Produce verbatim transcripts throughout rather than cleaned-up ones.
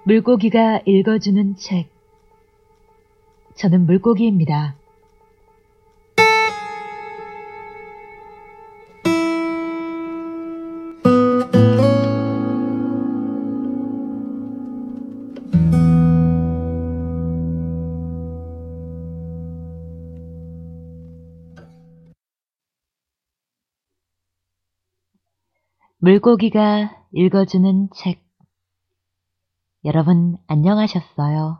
물고기가 읽어주는 책. 저는 물고기입니다. 물고기가 읽어주는 책. 여러분 안녕하셨어요?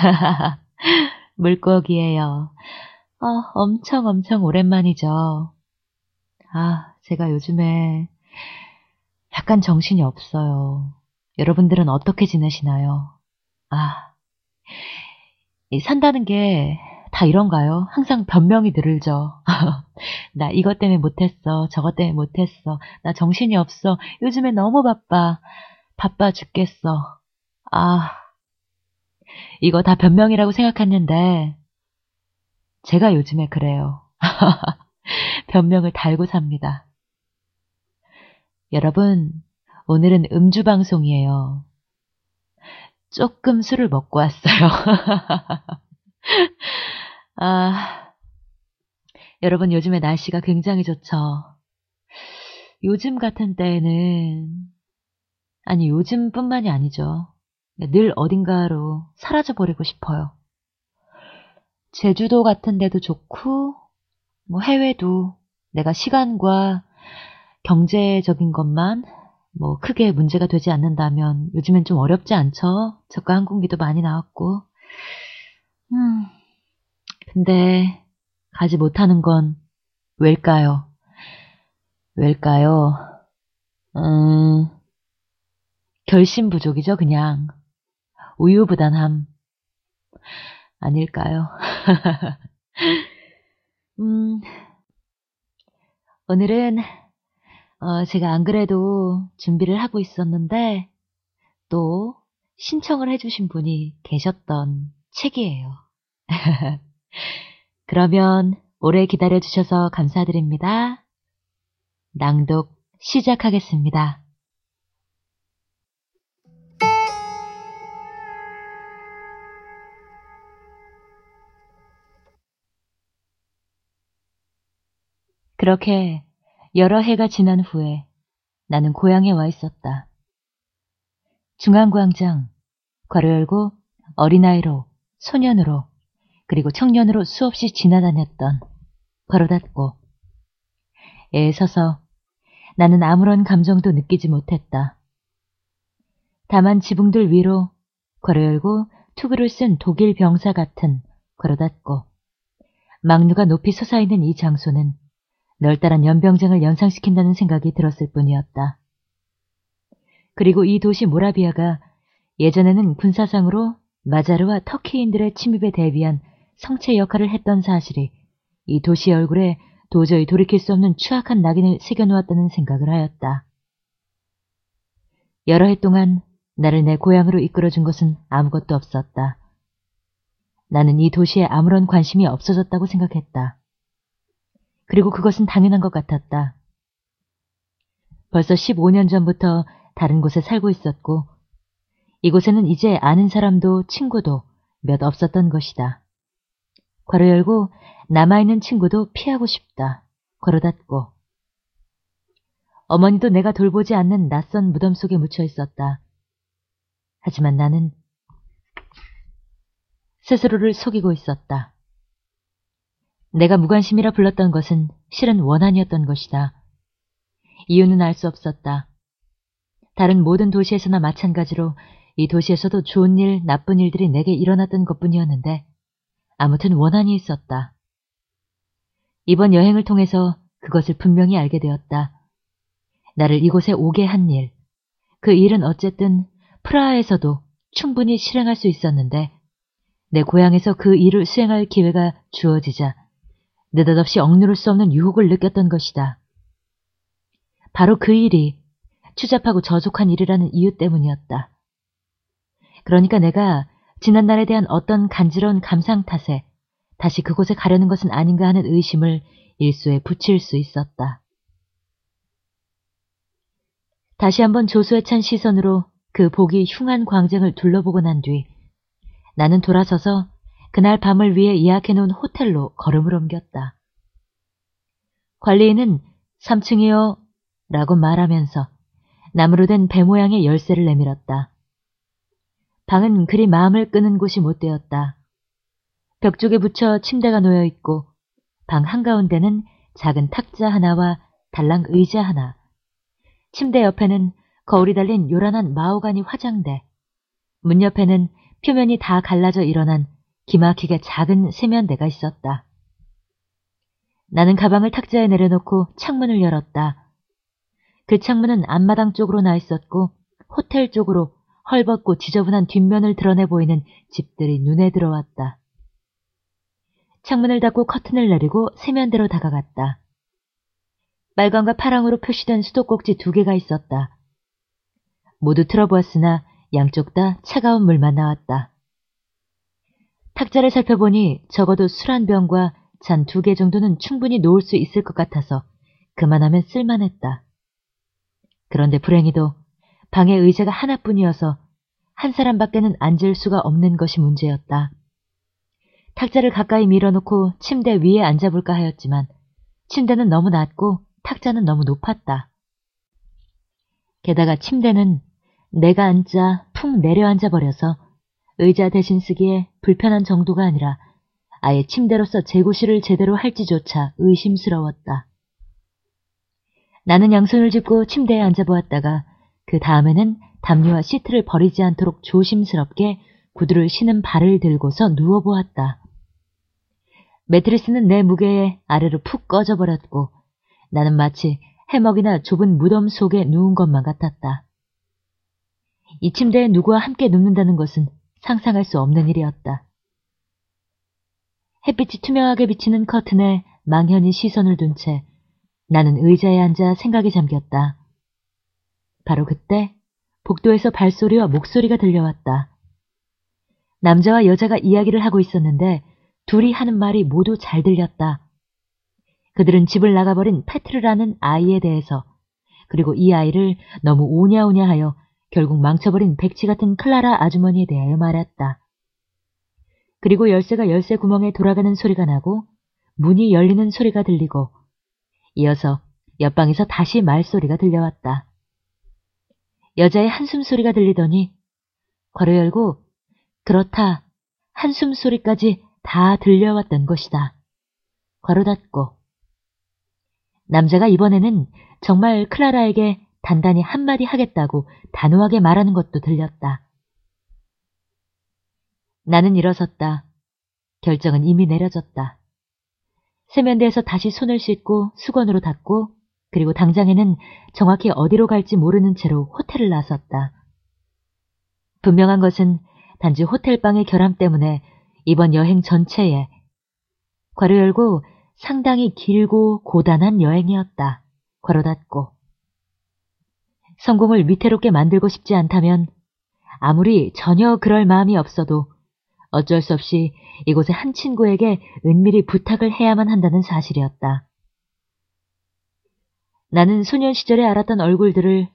물고기예요. 아, 엄청 엄청 오랜만이죠. 아, 제가 요즘에 약간 정신이 없어요. 여러분들은 어떻게 지내시나요? 아, 이 산다는 게 다 이런가요? 항상 변명이 늘죠. 나 이것 때문에 못했어. 저것 때문에 못했어. 나 정신이 없어. 요즘에 너무 바빠. 바빠 죽겠어. 아, 이거 다 변명이라고 생각했는데 제가 요즘에 그래요. 변명을 달고 삽니다. 여러분, 오늘은 음주 방송이에요. 조금 술을 먹고 왔어요. 아, 여러분 요즘에 날씨가 굉장히 좋죠. 요즘 같은 때에는, 아니 요즘뿐만이 아니죠. 늘 어딘가로 사라져버리고 싶어요. 제주도 같은 데도 좋고, 뭐 해외도 내가 시간과 경제적인 것만 뭐 크게 문제가 되지 않는다면 요즘엔 좀 어렵지 않죠? 저가 항공기도 많이 나왔고. 음, 근데 가지 못하는 건 왜일까요? 왜일까요? 음, 결심 부족이죠, 그냥. 우유부단함 아닐까요? 음, 오늘은 어, 제가 안 그래도 준비를 하고 있었는데 또 신청을 해주신 분이 계셨던 책이에요. 그러면 오래 기다려주셔서 감사드립니다. 낭독 시작하겠습니다. 그렇게 여러 해가 지난 후에 나는 고향에 와 있었다. 중앙광장, 괄호 열고 어린아이로, 소년으로, 그리고 청년으로 수없이 지나다녔던, 괄호 닫고. 애에 서서 나는 아무런 감정도 느끼지 못했다. 다만 지붕들 위로, 괄호 열고 투구를 쓴 독일 병사 같은, 괄호 닫고. 막루가 높이 솟아있는 이 장소는 널따란 연병장을 연상시킨다는 생각이 들었을 뿐이었다. 그리고 이 도시 모라비아가 예전에는 군사상으로 마자르와 터키인들의 침입에 대비한 성체 역할을 했던 사실이 이 도시의 얼굴에 도저히 돌이킬 수 없는 추악한 낙인을 새겨놓았다는 생각을 하였다. 여러 해 동안 나를 내 고향으로 이끌어준 것은 아무것도 없었다. 나는 이 도시에 아무런 관심이 없어졌다고 생각했다. 그리고 그것은 당연한 것 같았다. 벌써 십오 년 전부터 다른 곳에 살고 있었고 이곳에는 이제 아는 사람도 친구도 몇 없었던 것이다. 괄호 열고 남아있는 친구도 피하고 싶다. 괄호 닫고. 어머니도 내가 돌보지 않는 낯선 무덤 속에 묻혀 있었다. 하지만 나는 스스로를 속이고 있었다. 내가 무관심이라 불렀던 것은 실은 원한이었던 것이다. 이유는 알 수 없었다. 다른 모든 도시에서나 마찬가지로 이 도시에서도 좋은 일, 나쁜 일들이 내게 일어났던 것뿐이었는데 아무튼 원한이 있었다. 이번 여행을 통해서 그것을 분명히 알게 되었다. 나를 이곳에 오게 한 일, 그 일은 어쨌든 프라하에서도 충분히 실행할 수 있었는데 내 고향에서 그 일을 수행할 기회가 주어지자 느닷없이 억누를 수 없는 유혹을 느꼈던 것이다. 바로 그 일이 추잡하고 저속한 일이라는 이유 때문이었다. 그러니까 내가 지난날에 대한 어떤 간지러운 감상 탓에 다시 그곳에 가려는 것은 아닌가 하는 의심을 일소에 붙일 수 있었다. 다시 한번 조수에 찬 시선으로 그 보기 흉한 광장을 둘러보고 난 뒤 나는 돌아서서 그날 밤을 위해 예약해놓은 호텔로 걸음을 옮겼다. 관리인은 삼 층이요 라고 말하면서 나무로 된 배 모양의 열쇠를 내밀었다. 방은 그리 마음을 끄는 곳이 못 되었다. 벽 쪽에 붙여 침대가 놓여 있고 방 한가운데는 작은 탁자 하나와 달랑 의자 하나, 침대 옆에는 거울이 달린 요란한 마호가니 화장대, 문 옆에는 표면이 다 갈라져 일어난 기막히게 작은 세면대가 있었다. 나는 가방을 탁자에 내려놓고 창문을 열었다. 그 창문은 앞마당 쪽으로 나 있었고 호텔 쪽으로 헐벗고 지저분한 뒷면을 드러내 보이는 집들이 눈에 들어왔다. 창문을 닫고 커튼을 내리고 세면대로 다가갔다. 빨강과 파랑으로 표시된 수도꼭지 두 개가 있었다. 모두 틀어보았으나 양쪽 다 차가운 물만 나왔다. 탁자를 살펴보니 적어도 술 한 병과 잔 두 개 정도는 충분히 놓을 수 있을 것 같아서 그만하면 쓸만했다. 그런데 불행히도 방에 의자가 하나뿐이어서 한 사람밖에는 앉을 수가 없는 것이 문제였다. 탁자를 가까이 밀어놓고 침대 위에 앉아볼까 하였지만 침대는 너무 낮고 탁자는 너무 높았다. 게다가 침대는 내가 앉자 푹 내려앉아 버려서 의자 대신 쓰기에 불편한 정도가 아니라 아예 침대로서 재구실을 제대로 할지조차 의심스러웠다. 나는 양손을 짚고 침대에 앉아보았다가 그 다음에는 담요와 시트를 버리지 않도록 조심스럽게 구두를 신은 발을 들고서 누워보았다. 매트리스는 내 무게에 아래로 푹 꺼져버렸고 나는 마치 해먹이나 좁은 무덤 속에 누운 것만 같았다. 이 침대에 누구와 함께 눕는다는 것은 상상할 수 없는 일이었다. 햇빛이 투명하게 비치는 커튼에 망연히 시선을 둔 채 나는 의자에 앉아 생각에 잠겼다. 바로 그때 복도에서 발소리와 목소리가 들려왔다. 남자와 여자가 이야기를 하고 있었는데 둘이 하는 말이 모두 잘 들렸다. 그들은 집을 나가버린 페트르라는 아이에 대해서, 그리고 이 아이를 너무 오냐오냐하여 결국 망쳐버린 백치 같은 클라라 아주머니에 대하여 말했다. 그리고 열쇠가 열쇠 구멍에 돌아가는 소리가 나고 문이 열리는 소리가 들리고 이어서 옆방에서 다시 말소리가 들려왔다. 여자의 한숨 소리가 들리더니 괄호 열고 그렇다 한숨 소리까지 다 들려왔던 것이다. 괄호 닫고 남자가 이번에는 정말 클라라에게 단단히 한마디 하겠다고 단호하게 말하는 것도 들렸다. 나는 일어섰다. 결정은 이미 내려졌다. 세면대에서 다시 손을 씻고 수건으로 닦고 그리고 당장에는 정확히 어디로 갈지 모르는 채로 호텔을 나섰다. 분명한 것은 단지 호텔방의 결함 때문에 이번 여행 전체에 괄호 열고 상당히 길고 고단한 여행이었다. 괄호 닫고 성공을 위태롭게 만들고 싶지 않다면 아무리 전혀 그럴 마음이 없어도 어쩔 수 없이 이곳의 한 친구에게 은밀히 부탁을 해야만 한다는 사실이었다. 나는 소년 시절에 알았던 얼굴들을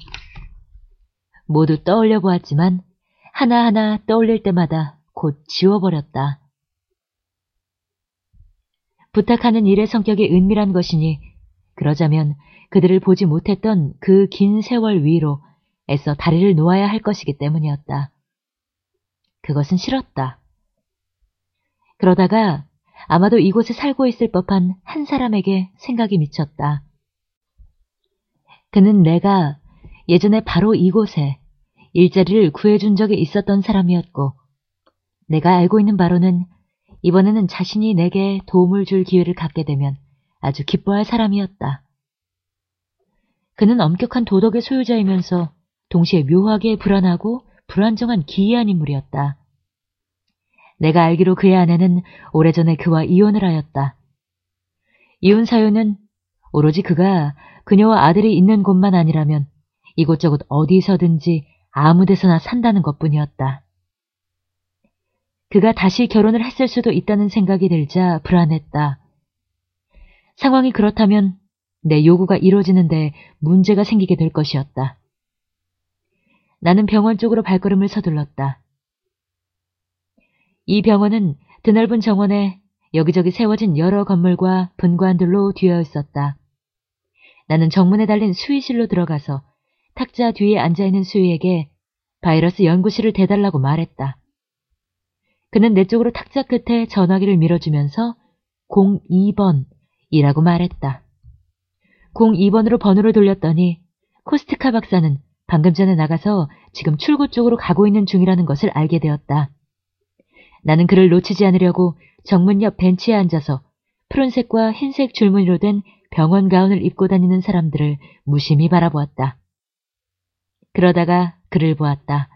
모두 떠올려 보았지만 하나하나 떠올릴 때마다 곧 지워버렸다. 부탁하는 일의 성격이 은밀한 것이니 그러자면 그들을 보지 못했던 그 긴 세월 위로 애써 다리를 놓아야 할 것이기 때문이었다. 그것은 싫었다. 그러다가 아마도 이곳에 살고 있을 법한 한 사람에게 생각이 미쳤다. 그는 내가 예전에 바로 이곳에 일자리를 구해준 적이 있었던 사람이었고 내가 알고 있는 바로는 이번에는 자신이 내게 도움을 줄 기회를 갖게 되면 아주 기뻐할 사람이었다. 그는 엄격한 도덕의 소유자이면서 동시에 묘하게 불안하고 불안정한 기이한 인물이었다. 내가 알기로 그의 아내는 오래전에 그와 이혼을 하였다. 이혼 사유는 오로지 그가 그녀와 아들이 있는 곳만 아니라면 이곳저곳 어디서든지 아무 데서나 산다는 것뿐이었다. 그가 다시 결혼을 했을 수도 있다는 생각이 들자 불안했다. 상황이 그렇다면 내 요구가 이루어지는데 문제가 생기게 될 것이었다. 나는 병원 쪽으로 발걸음을 서둘렀다. 이 병원은 드넓은 정원에 여기저기 세워진 여러 건물과 분관들로 뒤어 있었다. 나는 정문에 달린 수의실로 들어가서 탁자 뒤에 앉아있는 수의에게 바이러스 연구실을 대달라고 말했다. 그는 내 쪽으로 탁자 끝에 전화기를 밀어주면서 공이 번이라고 말했다. 공이 번으로 번호를 돌렸더니 코스트카 박사는 방금 전에 나가서 지금 출구 쪽으로 가고 있는 중이라는 것을 알게 되었다. 나는 그를 놓치지 않으려고 정문 옆 벤치에 앉아서 푸른색과 흰색 줄무늬로 된 병원 가운을 입고 다니는 사람들을 무심히 바라보았다. 그러다가 그를 보았다.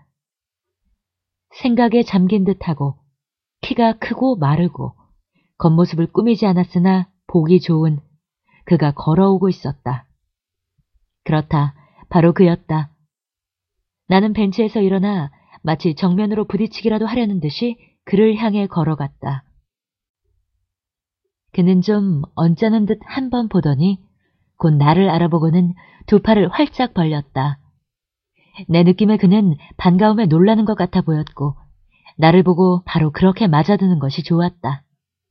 생각에 잠긴 듯하고 키가 크고 마르고 겉모습을 꾸미지 않았으나 보기 좋은 그가 걸어오고 있었다. 그렇다. 바로 그였다. 나는 벤치에서 일어나 마치 정면으로 부딪히기라도 하려는 듯이 그를 향해 걸어갔다. 그는 좀 언짢은 듯 한 번 보더니 곧 나를 알아보고는 두 팔을 활짝 벌렸다. 내 느낌에 그는 반가움에 놀라는 것 같아 보였고 나를 보고 바로 그렇게 맞아드는 것이 좋았다.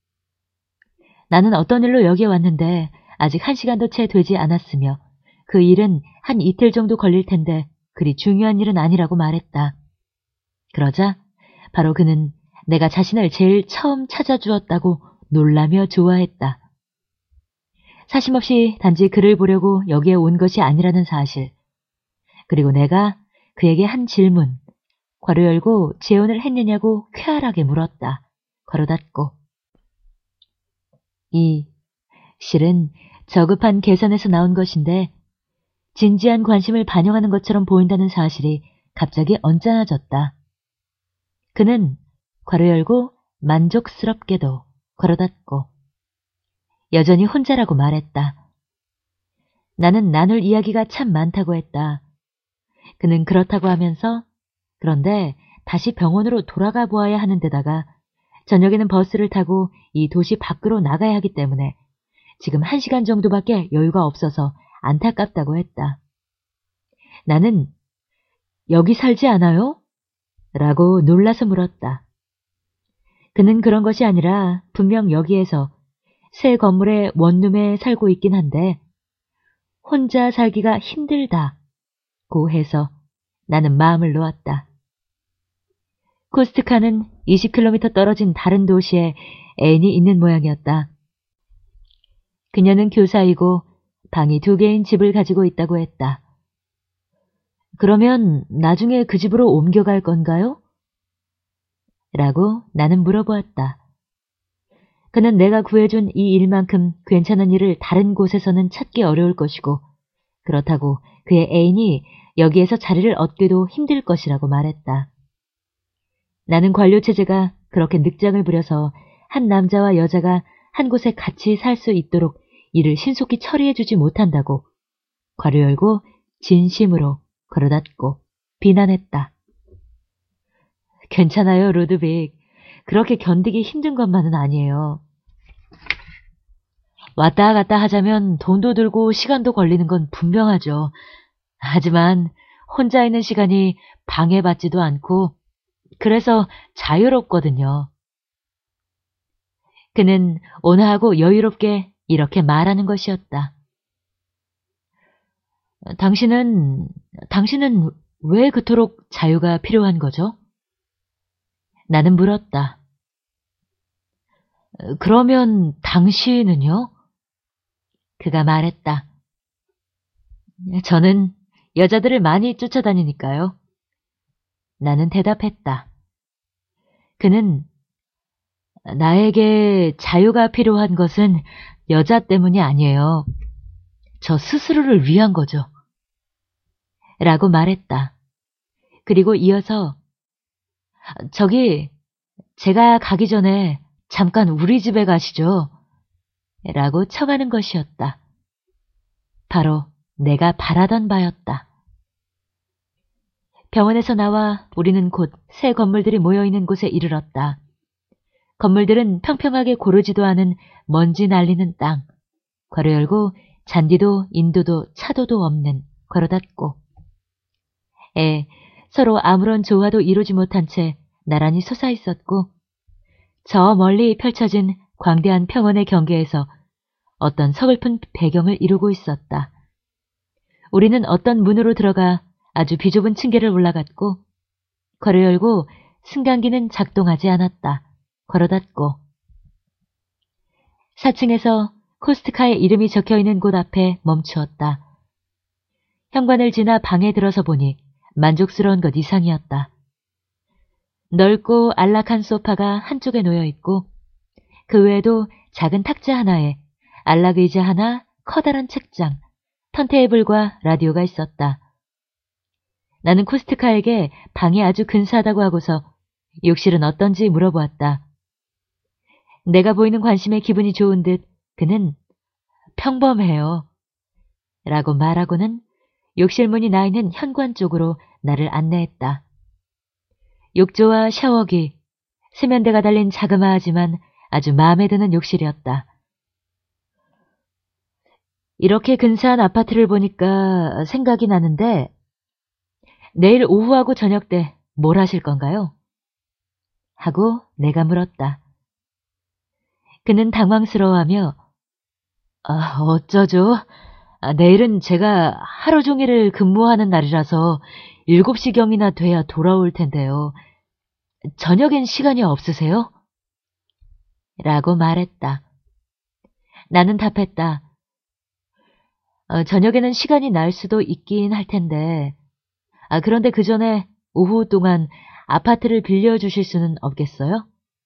나는 어떤 일로 여기에 왔는데 아직 한 시간도 채 되지 않았으며 그 일은 한 이틀 정도 걸릴 텐데 그리 중요한 일은 아니라고 말했다. 그러자 바로 그는 내가 자신을 제일 처음 찾아주었다고 놀라며 좋아했다. 사심없이 단지 그를 보려고 여기에 온 것이 아니라는 사실. 그리고 내가 그에게 한 질문, 괄호 열고 재혼을 했느냐고 쾌활하게 물었다. 괄호 닫고. 이 실은 저급한 계산에서 나온 것인데 진지한 관심을 반영하는 것처럼 보인다는 사실이 갑자기 언짢아졌다. 그는 괄호 열고 만족스럽게도 괄호 닫고 여전히 혼자라고 말했다. 나는 나눌 이야기가 참 많다고 했다. 그는 그렇다고 하면서 그런데 다시 병원으로 돌아가 보아야 하는 데다가 저녁에는 버스를 타고 이 도시 밖으로 나가야 하기 때문에 지금 한 시간 정도밖에 여유가 없어서 안타깝다고 했다. 나는 여기 살지 않아요? 라고 놀라서 물었다. 그는 그런 것이 아니라 분명 여기에서 새 건물의 원룸에 살고 있긴 한데 혼자 살기가 힘들다고 해서 나는 마음을 놓았다. 코스트카는 이십 킬로미터 떨어진 다른 도시에 애인이 있는 모양이었다. 그녀는 교사이고 방이 두 개인 집을 가지고 있다고 했다. 그러면 나중에 그 집으로 옮겨갈 건가요? 라고 나는 물어보았다. 그는 내가 구해준 이 일만큼 괜찮은 일을 다른 곳에서는 찾기 어려울 것이고 그렇다고 그의 애인이 여기에서 자리를 얻기도 힘들 것이라고 말했다. 나는 관료체제가 그렇게 늑장을 부려서 한 남자와 여자가 한 곳에 같이 살 수 있도록 이를 신속히 처리해주지 못한다고 괄호 열고 진심으로 괄호 닫고 비난했다. 괜찮아요, 루드빅. 그렇게 견디기 힘든 것만은 아니에요. 왔다 갔다 하자면 돈도 들고 시간도 걸리는 건 분명하죠. 하지만 혼자 있는 시간이 방해받지도 않고 그래서 자유롭거든요. 그는 온화하고 여유롭게 이렇게 말하는 것이었다. 당신은, 당신은 왜 그토록 자유가 필요한 거죠? 나는 물었다. 그러면 당신은요? 그가 말했다. 저는 여자들을 많이 쫓아다니니까요. 나는 대답했다. 그는 나에게 자유가 필요한 것은 여자 때문이 아니에요. 저 스스로를 위한 거죠. 라고 말했다. 그리고 이어서 저기 제가 가기 전에 잠깐 우리 집에 가시죠. 라고 청하는 것이었다. 바로 내가 바라던 바였다. 병원에서 나와 우리는 곧 새 건물들이 모여있는 곳에 이르렀다. 건물들은 평평하게 고르지도 않은 먼지 날리는 땅, 괄호 열고 잔디도 인도도 차도도 없는 괄호 닫고. 에, 서로 아무런 조화도 이루지 못한 채 나란히 솟아 있었고 저 멀리 펼쳐진 광대한 평원의 경계에서 어떤 서글픈 배경을 이루고 있었다. 우리는 어떤 문으로 들어가 아주 비좁은 층계를 올라갔고 괄호 열고 승강기는 작동하지 않았다. 괄호 닫고 사 층에서 코스트카의 이름이 적혀있는 곳 앞에 멈추었다. 현관을 지나 방에 들어서 보니 만족스러운 것 이상이었다. 넓고 안락한 소파가 한쪽에 놓여있고 그 외에도 작은 탁자 하나에 안락의자 하나, 커다란 책장, 턴테이블과 라디오가 있었다. 나는 코스트카에게 방이 아주 근사하다고 하고서 욕실은 어떤지 물어보았다. 내가 보이는 관심에 기분이 좋은 듯 그는 평범해요 라고 말하고는 욕실 문이 나 있는 현관 쪽으로 나를 안내했다. 욕조와 샤워기, 세면대가 달린 자그마하지만 아주 마음에 드는 욕실이었다. 이렇게 근사한 아파트를 보니까 생각이 나는데 내일 오후하고 저녁 때 뭘 하실 건가요? 하고 내가 물었다. 그는 당황스러워하며 아, 어쩌죠? 아, 내일은 제가 하루 종일을 근무하는 날이라서 일곱 시경이나 돼야 돌아올 텐데요. 저녁엔 시간이 없으세요? 라고 말했다. 나는 답했다. 어, 저녁에는 시간이 날 수도 있긴 할 텐데 아, 그런데 그 전에 오후 동안 아파트를 빌려주실 수는 없겠어요?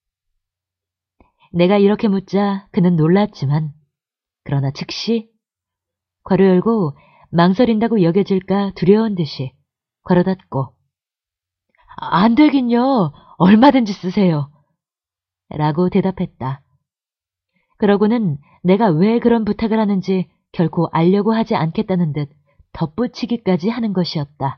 내가 이렇게 묻자 그는 놀랐지만 그러나 즉시 괄호 열고 망설인다고 여겨질까 두려운 듯이 괄호 닫고 안 되긴요. 얼마든지 쓰세요. 라고 대답했다. 그러고는 내가 왜 그런 부탁을 하는지 결코 알려고 하지 않겠다는 듯 덧붙이기까지 하는 것이었다.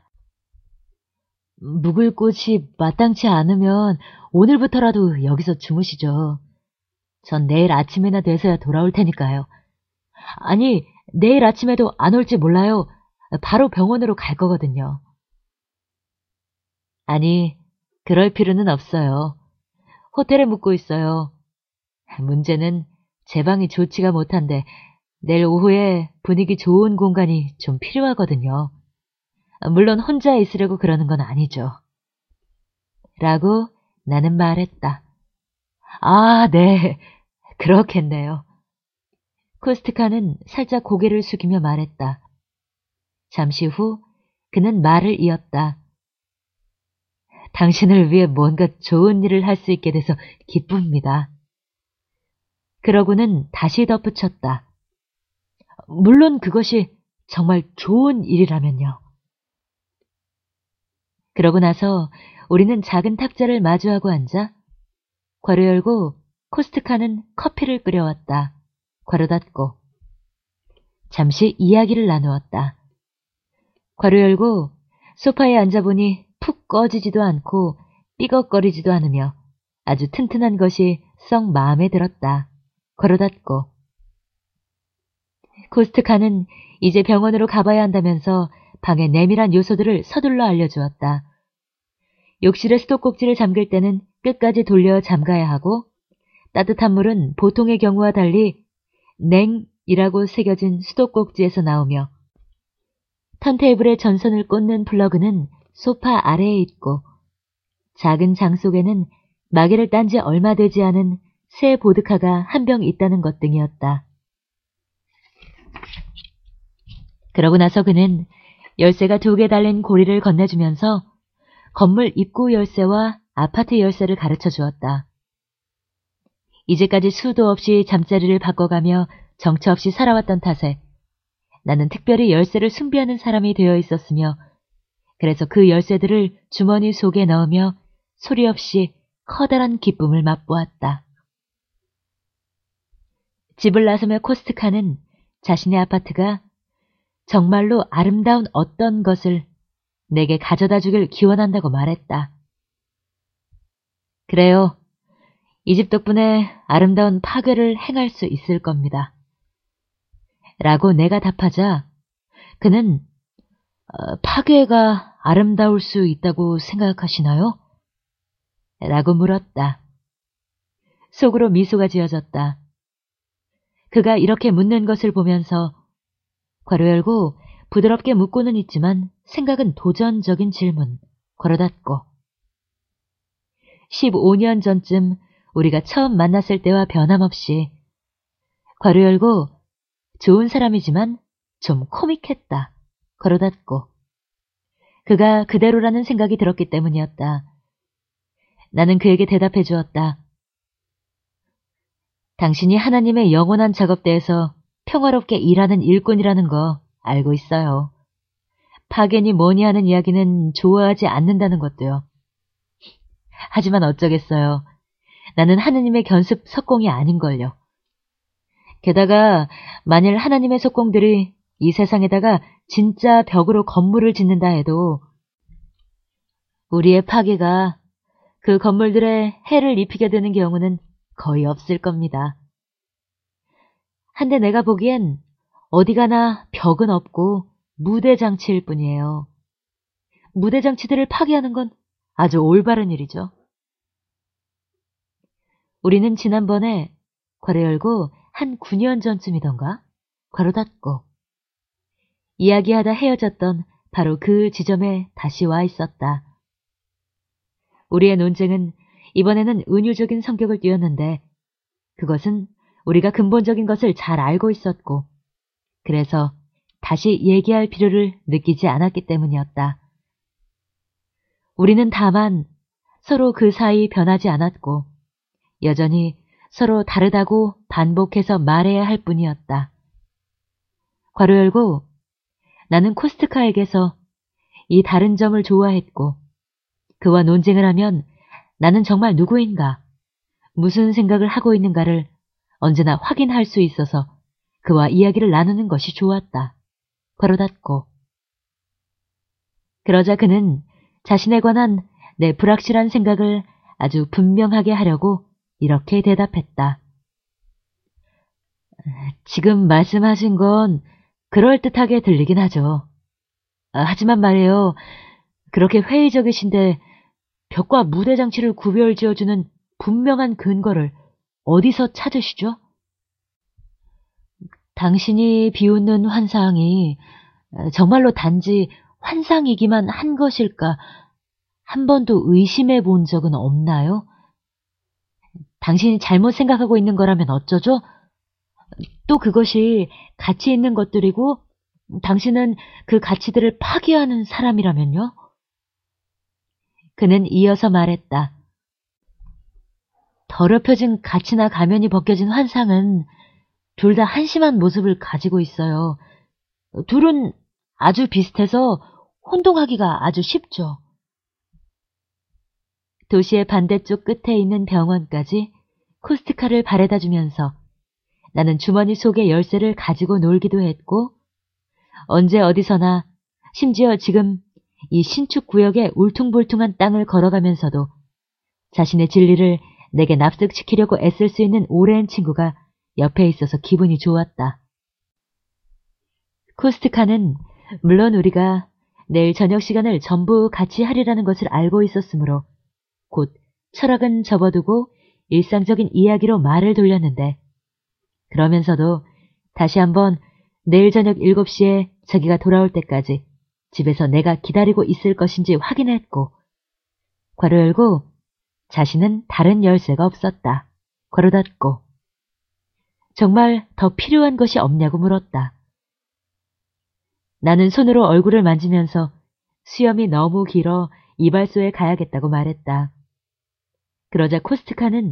묵을 곳이 마땅치 않으면 오늘부터라도 여기서 주무시죠. 전 내일 아침이나 돼서야 돌아올 테니까요. 아니, 내일 아침에도 안 올지 몰라요. 바로 병원으로 갈 거거든요. 아니, 그럴 필요는 없어요. 호텔에 묵고 있어요. 문제는 제 방이 좋지가 못한데 내일 오후에 분위기 좋은 공간이 좀 필요하거든요. 물론 혼자 있으려고 그러는 건 아니죠. 라고 나는 말했다. 아, 네. 그렇겠네요. 코스트카는 살짝 고개를 숙이며 말했다. 잠시 후 그는 말을 이었다. 당신을 위해 뭔가 좋은 일을 할 수 있게 돼서 기쁩니다. 그러고는 다시 덧붙였다. 물론 그것이 정말 좋은 일이라면요. 그러고 나서 우리는 작은 탁자를 마주하고 앉아 괄호 열고 코스트카는 커피를 끓여왔다. 괄호 닫고 잠시 이야기를 나누었다. 괄호 열고 소파에 앉아보니 푹 꺼지지도 않고 삐걱거리지도 않으며 아주 튼튼한 것이 썩 마음에 들었다. 괄호 닫고 코스트카는 이제 병원으로 가봐야 한다면서 방의 내밀한 요소들을 서둘러 알려주었다. 욕실의 수도꼭지를 잠글 때는 끝까지 돌려 잠가야 하고 따뜻한 물은 보통의 경우와 달리 냉이라고 새겨진 수도꼭지에서 나오며 턴테이블에 전선을 꽂는 플러그는 소파 아래에 있고 작은 장 속에는 마개를 딴 지 얼마 되지 않은 새 보드카가 한 병 있다는 것 등이었다. 그러고 나서 그는 열쇠가 두 개 달린 고리를 건네주면서 건물 입구 열쇠와 아파트 열쇠를 가르쳐 주었다. 이제까지 수도 없이 잠자리를 바꿔가며 정처 없이 살아왔던 탓에 나는 특별히 열쇠를 숭배하는 사람이 되어 있었으며 그래서 그 열쇠들을 주머니 속에 넣으며 소리 없이 커다란 기쁨을 맛보았다. 집을 나서며 코스트카는 자신의 아파트가 정말로 아름다운 어떤 것을 내게 가져다 주길 기원한다고 말했다. 그래요. 이 집 덕분에 아름다운 파괴를 행할 수 있을 겁니다. 라고 내가 답하자 그는 어, 파괴가 아름다울 수 있다고 생각하시나요? 라고 물었다. 속으로 미소가 지어졌다. 그가 이렇게 묻는 것을 보면서 괄호 열고 부드럽게 묻고는 있지만 생각은 도전적인 질문, 괄호 닫고. 십오 년 전쯤 우리가 처음 만났을 때와 변함없이 괄호 열고 좋은 사람이지만 좀 코믹했다, 괄호 닫고. 그가 그대로라는 생각이 들었기 때문이었다. 나는 그에게 대답해 주었다. 당신이 하나님의 영원한 작업대에서 평화롭게 일하는 일꾼이라는 거 알고 있어요. 파견이 뭐니 하는 이야기는 좋아하지 않는다는 것도요. 하지만 어쩌겠어요. 나는 하나님의 견습 석공이 아닌걸요. 게다가 만일 하나님의 석공들이 이 세상에다가 진짜 벽으로 건물을 짓는다 해도 우리의 파괴가 그 건물들에 해를 입히게 되는 경우는 거의 없을 겁니다. 한데 내가 보기엔 어디 가나 벽은 없고 무대장치일 뿐이에요. 무대장치들을 파괴하는 건 아주 올바른 일이죠. 우리는 지난번에 괄호 열고 한 구 년 전쯤이던가 괄호 닫고 이야기하다 헤어졌던 바로 그 지점에 다시 와 있었다. 우리의 논쟁은 이번에는 은유적인 성격을 띠었는데 그것은 우리가 근본적인 것을 잘 알고 있었고 그래서 다시 얘기할 필요를 느끼지 않았기 때문이었다. 우리는 다만 서로 그 사이 변하지 않았고 여전히 서로 다르다고 반복해서 말해야 할 뿐이었다. 괄호 열고 나는 코스트카에게서 이 다른 점을 좋아했고 그와 논쟁을 하면 나는 정말 누구인가, 무슨 생각을 하고 있는가를 언제나 확인할 수 있어서 그와 이야기를 나누는 것이 좋았다. 괄호 닫고. 그러자 그는 자신에 관한 내 불확실한 생각을 아주 분명하게 하려고 이렇게 대답했다. 지금 말씀하신 건 그럴듯하게 들리긴 하죠. 아, 하지만 말이에요. 그렇게 회의적이신데 벽과 무대 장치를 구별 지어주는 분명한 근거를 어디서 찾으시죠? 당신이 비웃는 환상이 정말로 단지 환상이기만 한 것일까 한 번도 의심해 본 적은 없나요? 당신이 잘못 생각하고 있는 거라면 어쩌죠? 또 그것이 가치 있는 것들이고 당신은 그 가치들을 파괴하는 사람이라면요? 그는 이어서 말했다. 더럽혀진 가치나 가면이 벗겨진 환상은 둘 다 한심한 모습을 가지고 있어요. 둘은 아주 비슷해서 혼동하기가 아주 쉽죠. 도시의 반대쪽 끝에 있는 병원까지 코스트카를 바래다 주면서 나는 주머니 속의 열쇠를 가지고 놀기도 했고 언제 어디서나 심지어 지금 이 신축 구역의 울퉁불퉁한 땅을 걸어가면서도 자신의 진리를 내게 납득시키려고 애쓸 수 있는 오랜 친구가 옆에 있어서 기분이 좋았다. 코스트카는 물론 우리가 내일 저녁 시간을 전부 같이 하리라는 것을 알고 있었으므로 곧 철학은 접어두고 일상적인 이야기로 말을 돌렸는데 그러면서도 다시 한번 내일 저녁 일곱 시에 자기가 돌아올 때까지 집에서 내가 기다리고 있을 것인지 확인했고 괄호 열고 자신은 다른 열쇠가 없었다. 괄호 닫고 정말 더 필요한 것이 없냐고 물었다. 나는 손으로 얼굴을 만지면서 수염이 너무 길어 이발소에 가야겠다고 말했다. 그러자 코스트카는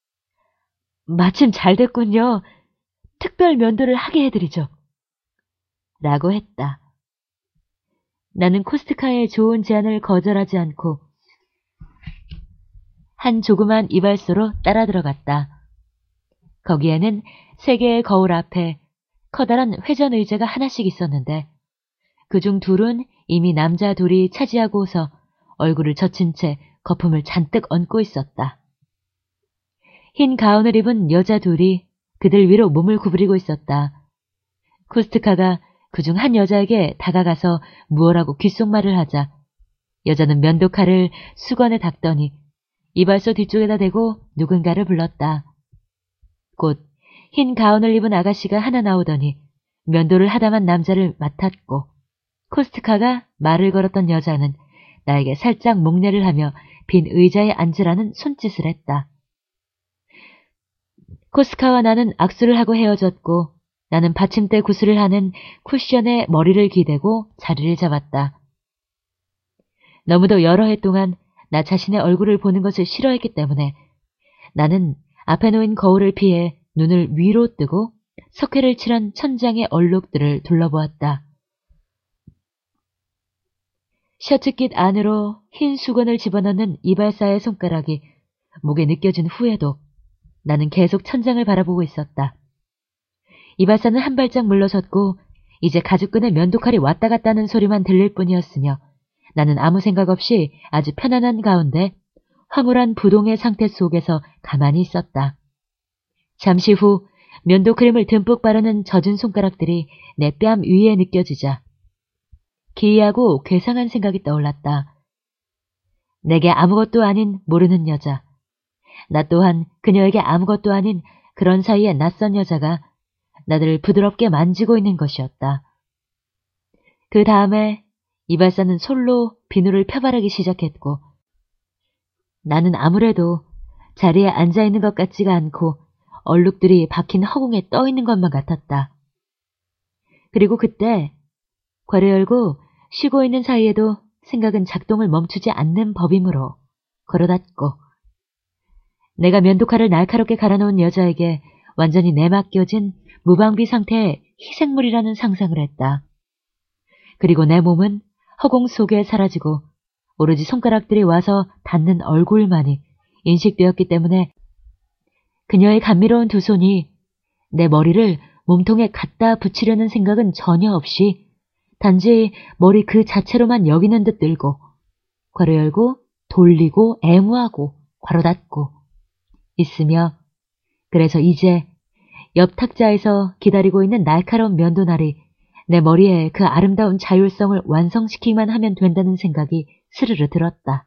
마침 잘 됐군요. 특별 면도를 하게 해드리죠. 라고 했다. 나는 코스트카의 좋은 제안을 거절하지 않고 한 조그만 이발소로 따라 들어갔다. 거기에는 세 개의 거울 앞에 커다란 회전 의자가 하나씩 있었는데 그중 둘은 이미 남자 둘이 차지하고서 얼굴을 젖힌 채 거품을 잔뜩 얹고 있었다. 흰 가운을 입은 여자 둘이 그들 위로 몸을 구부리고 있었다. 코스트카가 그중 한 여자에게 다가가서 무엇라고 귓속말을 하자 여자는 면도칼을 수건에 닦더니 이발소 뒤쪽에다 대고 누군가를 불렀다. 곧 흰 가운을 입은 아가씨가 하나 나오더니 면도를 하다만 남자를 맡았고 코스트카가 말을 걸었던 여자는 나에게 살짝 목례를 하며 빈 의자에 앉으라는 손짓을 했다. 코스카와 나는 악수를 하고 헤어졌고 나는 받침대 구슬을 하는 쿠션에 머리를 기대고 자리를 잡았다. 너무도 여러 해 동안 나 자신의 얼굴을 보는 것을 싫어했기 때문에 나는 앞에 놓인 거울을 피해 눈을 위로 뜨고 석회를 칠한 천장의 얼룩들을 둘러보았다. 셔츠깃 안으로 흰 수건을 집어넣는 이발사의 손가락이 목에 느껴진 후에도 나는 계속 천장을 바라보고 있었다. 이발사는 한 발짝 물러섰고 이제 가죽끈의 면도칼이 왔다 갔다 하는 소리만 들릴 뿐이었으며 나는 아무 생각 없이 아주 편안한 가운데 황홀한 부동의 상태 속에서 가만히 있었다. 잠시 후 면도 크림을 듬뿍 바르는 젖은 손가락들이 내 뺨 위에 느껴지자 기이하고 괴상한 생각이 떠올랐다. 내게 아무것도 아닌 모르는 여자, 나 또한 그녀에게 아무것도 아닌 그런 사이에 낯선 여자가 나를 부드럽게 만지고 있는 것이었다. 그 다음에 이발사는 솔로 비누를 펴바르기 시작했고 나는 아무래도 자리에 앉아있는 것 같지가 않고 얼룩들이 박힌 허공에 떠있는 것만 같았다. 그리고 그때 괄호 열고 쉬고 있는 사이에도 생각은 작동을 멈추지 않는 법이므로 걸어 닫고 내가 면도칼을 날카롭게 갈아놓은 여자에게 완전히 내맡겨진 무방비 상태의 희생물이라는 상상을 했다. 그리고 내 몸은 허공 속에 사라지고 오로지 손가락들이 와서 닿는 얼굴만이 인식되었기 때문에 그녀의 감미로운 두 손이 내 머리를 몸통에 갖다 붙이려는 생각은 전혀 없이 단지 머리 그 자체로만 여기는 듯 들고 괄호 열고 돌리고 애무하고 괄호 닫고 있으며 그래서 이제 옆 탁자에서 기다리고 있는 날카로운 면도날이 내 머리에 그 아름다운 자율성을 완성시키기만 하면 된다는 생각이 스르르 들었다.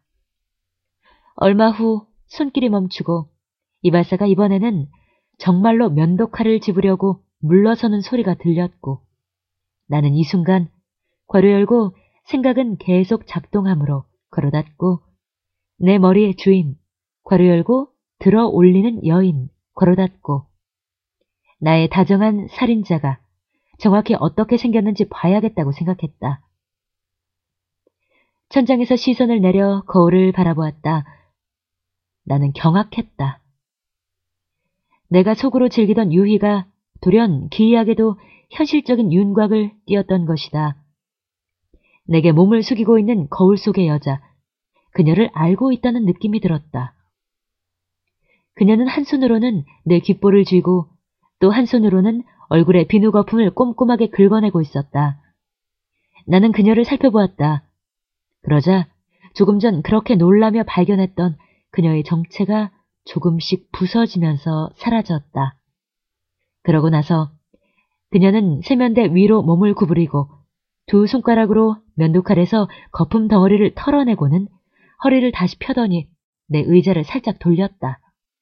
얼마 후 손길이 멈추고 이발사가 이번에는 정말로 면도칼을 집으려고 물러서는 소리가 들렸고 나는 이 순간 괄호 열고 생각은 계속 작동하므로 괄호 닫고 내 머리의 주인 괄호 열고 들어 올리는 여인 괄호 닫고 나의 다정한 살인자가 정확히 어떻게 생겼는지 봐야겠다고 생각했다. 천장에서 시선을 내려 거울을 바라보았다. 나는 경악했다. 내가 속으로 즐기던 유희가 돌연 기이하게도 현실적인 윤곽을 띄었던 것이다. 내게 몸을 숙이고 있는 거울 속의 여자, 그녀를 알고 있다는 느낌이 들었다. 그녀는 한 손으로는 내 귓볼을 쥐고 또 한 손으로는 얼굴에 비누 거품을 꼼꼼하게 긁어내고 있었다. 나는 그녀를 살펴보았다. 그러자 조금 전 그렇게 놀라며 발견했던 그녀의 정체가 조금씩 부서지면서 사라졌다. 그러고 나서 그녀는 세면대 위로 몸을 구부리고 두 손가락으로 면도칼에서 거품 덩어리를 털어내고는 허리를 다시 펴더니 내 의자를 살짝 돌렸다.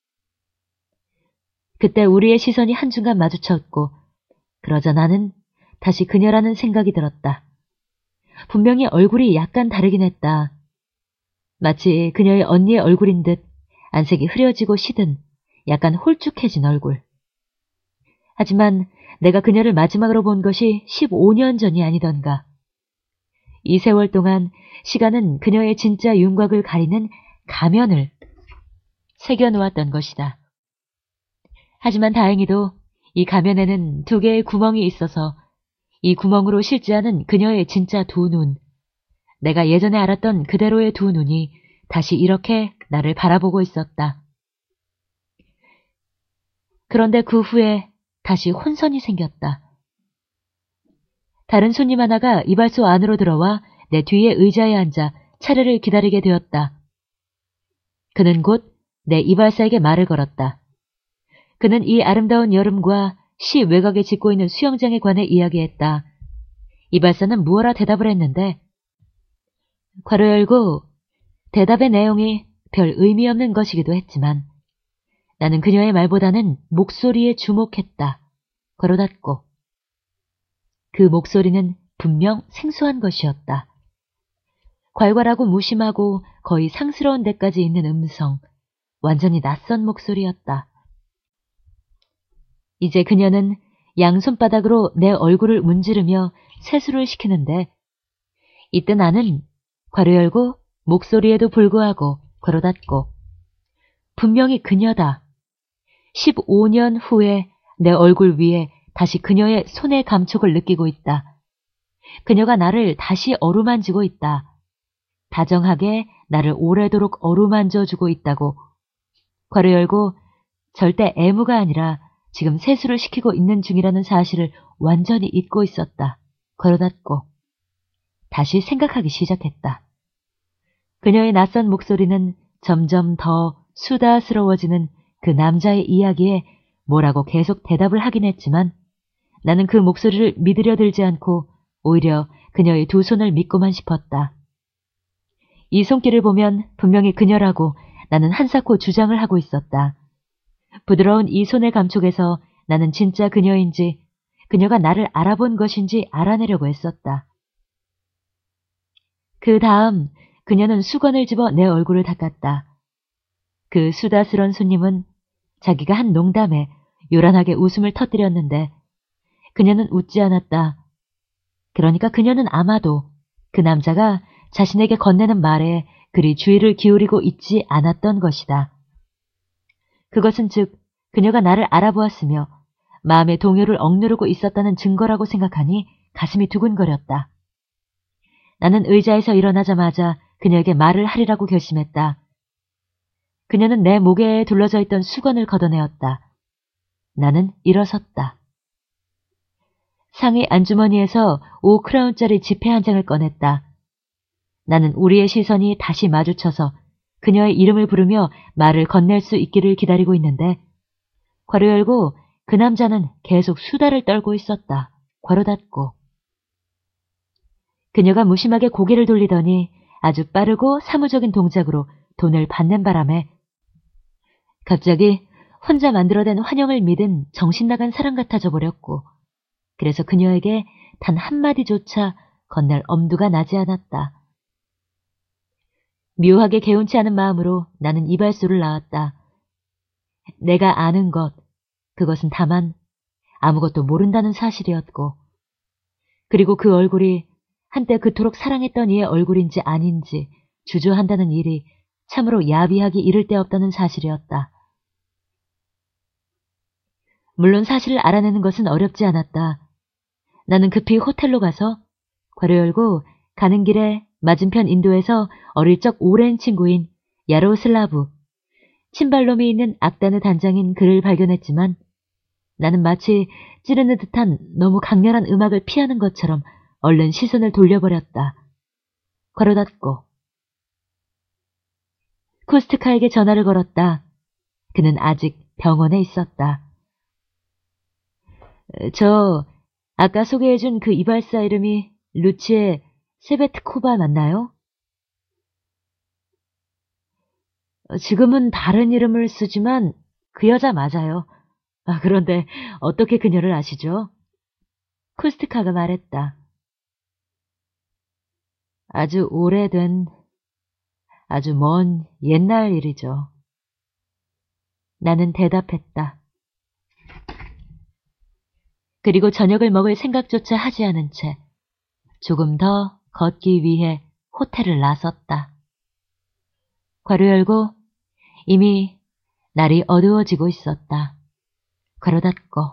그때 우리의 시선이 한순간 마주쳤고 그러자 나는 다시 그녀라는 생각이 들었다. 분명히 얼굴이 약간 다르긴 했다. 마치 그녀의 언니의 얼굴인 듯 안색이 흐려지고 시든 약간 홀쭉해진 얼굴. 하지만 내가 그녀를 마지막으로 본 것이 십오 년 전이 아니던가. 이 세월 동안 시간은 그녀의 진짜 윤곽을 가리는 가면을 새겨놓았던 것이다. 하지만 다행히도 이 가면에는 두 개의 구멍이 있어서 이 구멍으로 실제하는 그녀의 진짜 두 눈, 내가 예전에 알았던 그대로의 두 눈이 다시 이렇게 나를 바라보고 있었다. 그런데 그 후에 다시 혼선이 생겼다. 다른 손님 하나가 이발소 안으로 들어와 내 뒤에 의자에 앉아 차례를 기다리게 되었다. 그는 곧 내 이발사에게 말을 걸었다. 그는 이 아름다운 여름과 시 외곽에 짓고 있는 수영장에 관해 이야기했다. 이발사는 무어라 대답을 했는데 괄호 열고 대답의 내용이 별 의미 없는 것이기도 했지만 나는 그녀의 말보다는 목소리에 주목했다. 괄호 닫고. 그 목소리는 분명 생소한 것이었다. 괄괄하고 무심하고 거의 상스러운 데까지 있는 음성, 완전히 낯선 목소리였다. 이제 그녀는 양손바닥으로 내 얼굴을 문지르며 세수를 시키는데 이때 나는 괄호 열고 목소리에도 불구하고 괄호 닫고 분명히 그녀다. 십오 년 후에 내 얼굴 위에 다시 그녀의 손의 감촉을 느끼고 있다. 그녀가 나를 다시 어루만지고 있다. 다정하게 나를 오래도록 어루만져주고 있다고. 괄호 열고 절대 애무가 아니라 지금 세수를 시키고 있는 중이라는 사실을 완전히 잊고 있었다. 괄호 닫고. 다시 생각하기 시작했다. 그녀의 낯선 목소리는 점점 더 수다스러워지는 그 남자의 이야기에 뭐라고 계속 대답을 하긴 했지만 나는 그 목소리를 믿으려 들지 않고 오히려 그녀의 두 손을 믿고만 싶었다. 이 손길을 보면 분명히 그녀라고 나는 한사코 주장을 하고 있었다. 부드러운 이 손의 감촉에서 나는 진짜 그녀인지 그녀가 나를 알아본 것인지 알아내려고 했었다. 그 다음 그녀는 수건을 집어 내 얼굴을 닦았다. 그 수다스런 손님은 자기가 한 농담에 요란하게 웃음을 터뜨렸는데 그녀는 웃지 않았다. 그러니까 그녀는 아마도 그 남자가 자신에게 건네는 말에 그리 주의를 기울이고 있지 않았던 것이다. 그것은 즉 그녀가 나를 알아보았으며 마음의 동요를 억누르고 있었다는 증거라고 생각하니 가슴이 두근거렸다. 나는 의자에서 일어나자마자 그녀에게 말을 하리라고 결심했다. 그녀는 내 목에 둘러져 있던 수건을 걷어내었다. 나는 일어섰다. 상의 안주머니에서 오 크라운짜리 지폐 한 장을 꺼냈다. 나는 우리의 시선이 다시 마주쳐서 그녀의 이름을 부르며 말을 건넬 수 있기를 기다리고 있는데 괄호 열고 그 남자는 계속 수다를 떨고 있었다. 괄호 닫고. 그녀가 무심하게 고개를 돌리더니 아주 빠르고 사무적인 동작으로 돈을 받는 바람에 갑자기 혼자 만들어낸 환영을 믿은 정신나간 사람 같아져 버렸고 그래서 그녀에게 단 한마디조차 건넬 엄두가 나지 않았다. 묘하게 개운치 않은 마음으로 나는 이발소를 나왔다. 내가 아는 것, 그것은 다만 아무것도 모른다는 사실이었고 그리고 그 얼굴이 한때 그토록 사랑했던 이의 얼굴인지 아닌지 주저한다는 일이 참으로 야비하기 이를 데 없다는 사실이었다. 물론 사실을 알아내는 것은 어렵지 않았다. 나는 급히 호텔로 가서 괄호 열고 가는 길에 맞은편 인도에서 어릴 적 오랜 친구인 야로슬라브, 친발놈이 있는 악단의 단장인 그를 발견했지만 나는 마치 찌르는 듯한 너무 강렬한 음악을 피하는 것처럼 얼른 시선을 돌려버렸다. 괄호 닫고. 코스트카에게 전화를 걸었다. 그는 아직 병원에 있었다. 저 아까 소개해준 그 이발사 이름이 루치에 세베트코바 맞나요? 지금은 다른 이름을 쓰지만 그 여자 맞아요. 아, 그런데 어떻게 그녀를 아시죠? 코스트카가 말했다. 아주 오래된, 아주 먼 옛날 일이죠. 나는 대답했다. 그리고 저녁을 먹을 생각조차 하지 않은 채 조금 더 걷기 위해 호텔을 나섰다. 괄호 열고 이미 날이 어두워지고 있었다. 괄호 닫고.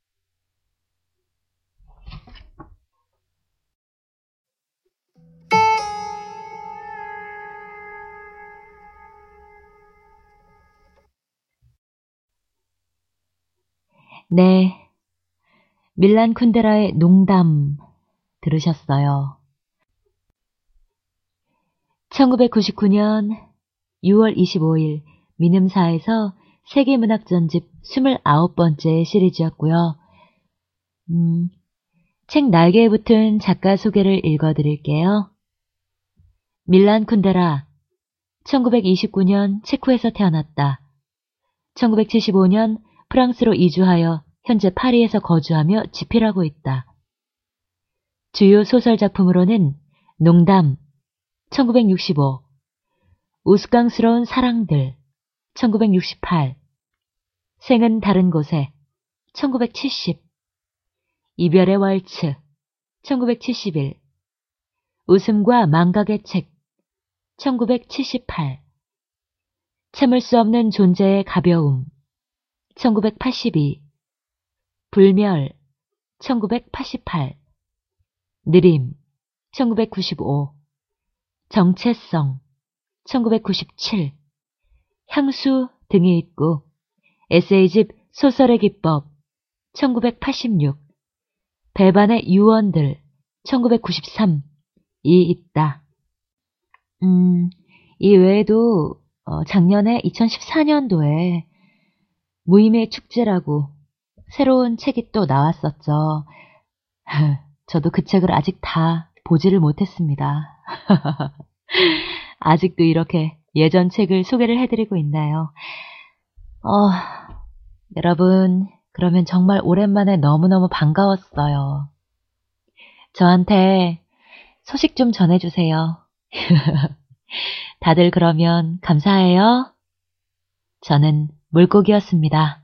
네, 밀란 쿤데라의 농담 들으셨어요. 천구백구십구 년 유월 이십오일 민음사에서 세계문학전집 스물아홉 번째 시리즈였고요. 음, 책 날개에 붙은 작가 소개를 읽어드릴게요. 밀란 쿤데라, 천구백이십구 년 체코에서 태어났다. 천구백칠십오 년 프랑스로 이주하여 현재 파리에서 거주하며 집필하고 있다. 주요 소설 작품으로는 농담, 천구백육십오, 우스꽝스러운 사랑들, 천구백육십팔, 생은 다른 곳에, 천구백칠십, 이별의 월츠, 천구백칠십일, 웃음과 망각의 책, 천구백칠십팔, 참을 수 없는 존재의 가벼움, 천구백팔십이, 불멸, 천구백팔십팔, 느림, 천구백구십오, 정체성, 천구백구십칠, 향수 등이 있고 에세이집 소설의 기법, 천구백팔십육, 배반의 유언들, 천구백구십삼, 이 있다. 음, 이 외에도 어, 작년에 이천십사 년도에 무임의 축제라고 새로운 책이 또 나왔었죠. 저도 그 책을 아직 다 보지를 못했습니다. 아직도 이렇게 예전 책을 소개를 해드리고 있나요? 어, 여러분, 그러면 정말 오랜만에 너무너무 반가웠어요. 저한테 소식 좀 전해주세요. 다들 그러면 감사해요. 저는 물고기였습니다.